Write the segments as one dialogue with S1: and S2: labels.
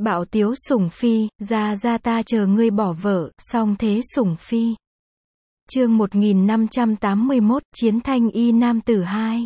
S1: Bạo tiếu sủng phi, ra ta chờ ngươi bỏ vợ, song thế sủng phi. Chương 1581, Chiến thanh y nam tử 2.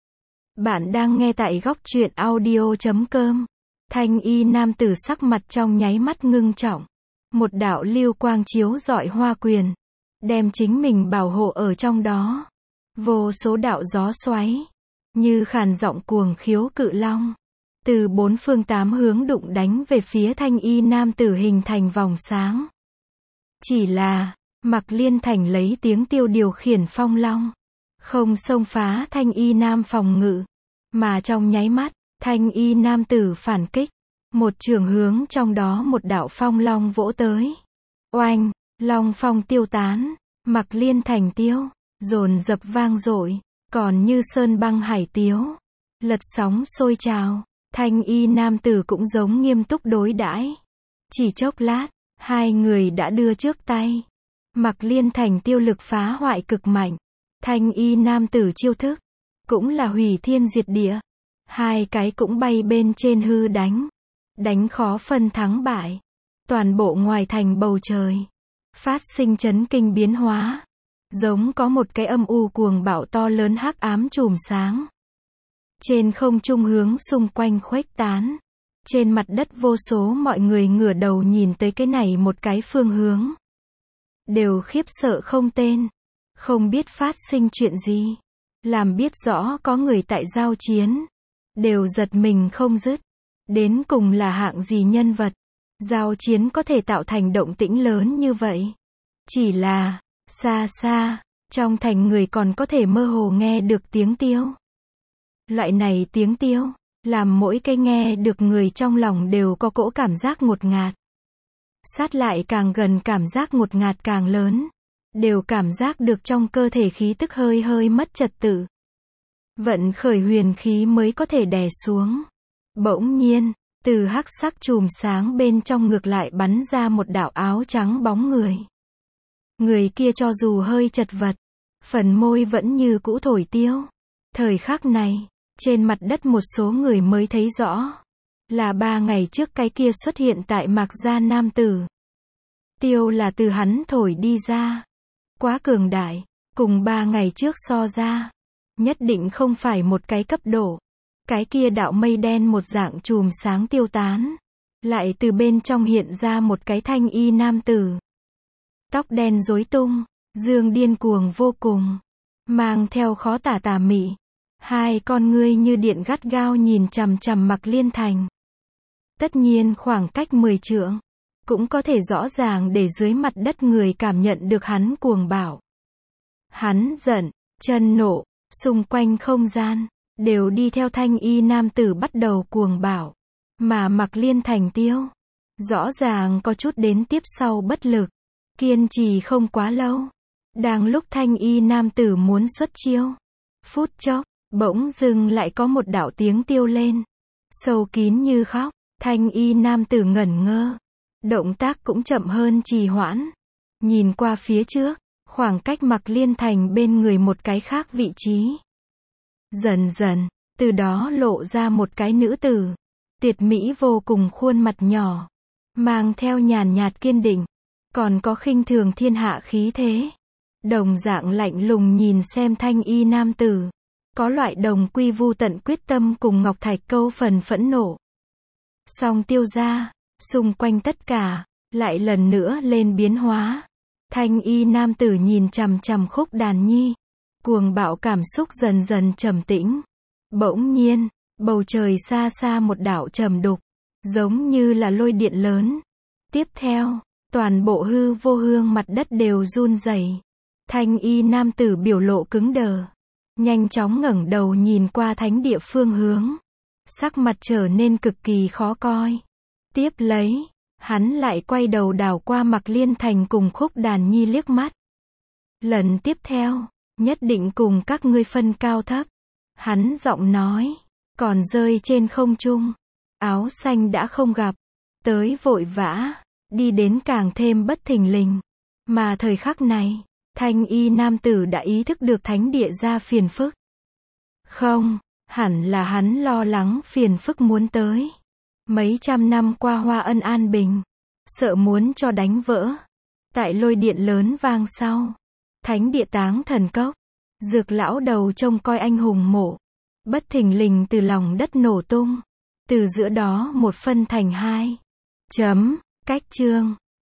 S1: Bạn đang nghe tại góc truyện audio.com. Thanh y nam tử sắc mặt trong nháy mắt ngưng trọng. Một đạo lưu quang chiếu rọi hoa quyền, đem chính mình bảo hộ ở trong đó. Vô số đạo gió xoáy, như khàn giọng cuồng khiếu cự long, từ bốn phương tám hướng đụng đánh về phía thanh y nam tử hình thành vòng sáng. Chỉ là, Mạc Liên Thành lấy tiếng tiêu điều khiển phong long, không xông phá thanh y nam phòng ngự, mà trong nháy mắt, thanh y nam tử phản kích, một trường hướng trong đó một đạo phong long vỗ tới. Oanh, long phong tiêu tán, Mạc Liên Thành tiêu, dồn dập vang dội, còn như sơn băng hải tiếu, lật sóng sôi trào. Thanh y nam tử cũng giống nghiêm túc đối đãi. Chỉ chốc lát, hai người đã đưa trước tay. Mạc Liên Thành tiêu lực phá hoại cực mạnh. Thanh y nam tử chiêu thức, cũng là hủy thiên diệt địa. Hai cái cũng bay bên trên hư đánh. Đánh khó phân thắng bại. Toàn bộ ngoài thành bầu trời, phát sinh chấn kinh biến hóa. Giống có một cái âm u cuồng bạo to lớn hắc ám chùm sáng. Trên không trung hướng xung quanh khuếch tán. Trên mặt đất vô số mọi người ngửa đầu nhìn tới cái này một cái phương hướng. Đều khiếp sợ không tên. Không biết phát sinh chuyện gì. Làm biết rõ có người tại giao chiến. Đều giật mình không dứt. Đến cùng là hạng gì nhân vật. Giao chiến có thể tạo thành động tĩnh lớn như vậy. Chỉ là, xa xa, trong thành người còn có thể mơ hồ nghe được tiếng tiêu. Loại này tiếng tiêu, làm mỗi cái nghe được người trong lòng đều có cỗ cảm giác ngột ngạt. Sát lại càng gần cảm giác ngột ngạt càng lớn. Đều cảm giác được trong cơ thể khí tức hơi hơi mất trật tự. Vận khởi huyền khí mới có thể đè xuống. Bỗng nhiên, từ hắc sắc chùm sáng bên trong ngược lại bắn ra một đạo áo trắng bóng người. Người kia cho dù hơi chật vật, phần môi vẫn như cũ thổi tiêu. Thời khắc này, trên mặt đất một số người mới thấy rõ. Là 3 ngày trước cái kia xuất hiện tại Mạc gia nam tử. Tiêu là từ hắn thổi đi ra. Quá cường đại, cùng 3 ngày trước so ra. Nhất định không phải một cái cấp độ. Cái kia đạo mây đen một dạng chùm sáng tiêu tán. Lại từ bên trong hiện ra một cái thanh y nam tử. Tóc đen rối tung, dương điên cuồng vô cùng. Mang theo khó tả tà mị. Hai con ngươi như điện gắt gao nhìn chằm chằm Mạc Liên Thành. Tất nhiên khoảng cách 10 trượng, cũng có thể rõ ràng để dưới mặt đất người cảm nhận được hắn cuồng bạo. Hắn giận, chân nộ, xung quanh không gian, đều đi theo thanh y nam tử bắt đầu cuồng bạo. Mà Mạc Liên Thành tiêu, rõ ràng có chút đến tiếp sau bất lực, kiên trì không quá lâu. Đang lúc thanh y nam tử muốn xuất chiêu, phút chốc, bỗng dưng lại có một đạo tiếng tiêu lên. Sâu kín như khóc, thanh y nam tử ngẩn ngơ. Động tác cũng chậm hơn trì hoãn. Nhìn qua phía trước, khoảng cách Mạc Liên Thành bên người một cái khác vị trí. Dần dần, từ đó lộ ra một cái nữ tử. Tuyệt mỹ vô cùng khuôn mặt nhỏ. Mang theo nhàn nhạt kiên định. Còn có khinh thường thiên hạ khí thế. Đồng dạng lạnh lùng nhìn xem thanh y nam tử. Có loại đồng quy vu tận quyết tâm cùng Ngọc Thạch câu phần phẫn nộ. Song tiêu ra, xung quanh tất cả, lại lần nữa lên biến hóa. Thanh y nam tử nhìn chằm chằm Khúc Đàn Nhi. Cuồng bạo cảm xúc dần dần trầm tĩnh. Bỗng nhiên, bầu trời xa xa một đạo trầm đục. Giống như là lôi điện lớn. Tiếp theo, toàn bộ hư vô hương mặt đất đều run rẩy. Thanh y nam tử biểu lộ cứng đờ. Nhanh chóng ngẩng đầu nhìn qua thánh địa phương hướng. Sắc mặt trở nên cực kỳ khó coi. Tiếp lấy, hắn lại quay đầu đảo qua Mạc Liên Thành cùng Khúc Đàn Nhi liếc mắt. Lần tiếp theo, nhất định cùng các ngươi phân cao thấp. Hắn giọng nói, còn rơi trên không trung. Áo xanh đã không gặp. Tới vội vã, đi đến càng thêm bất thình lình. Mà thời khắc này, thanh y nam tử đã ý thức được thánh địa ra phiền phức. Không, hẳn là hắn lo lắng phiền phức muốn tới. Mấy trăm năm qua hoa ân an bình. Sợ muốn cho đánh vỡ. Tại lôi điện lớn vang sau. Thánh địa táng thần cốc. Dược lão đầu trông coi anh hùng mộ. Bất thình lình từ lòng đất nổ tung. Từ giữa đó một phân thành hai. Chấm. Cách chương.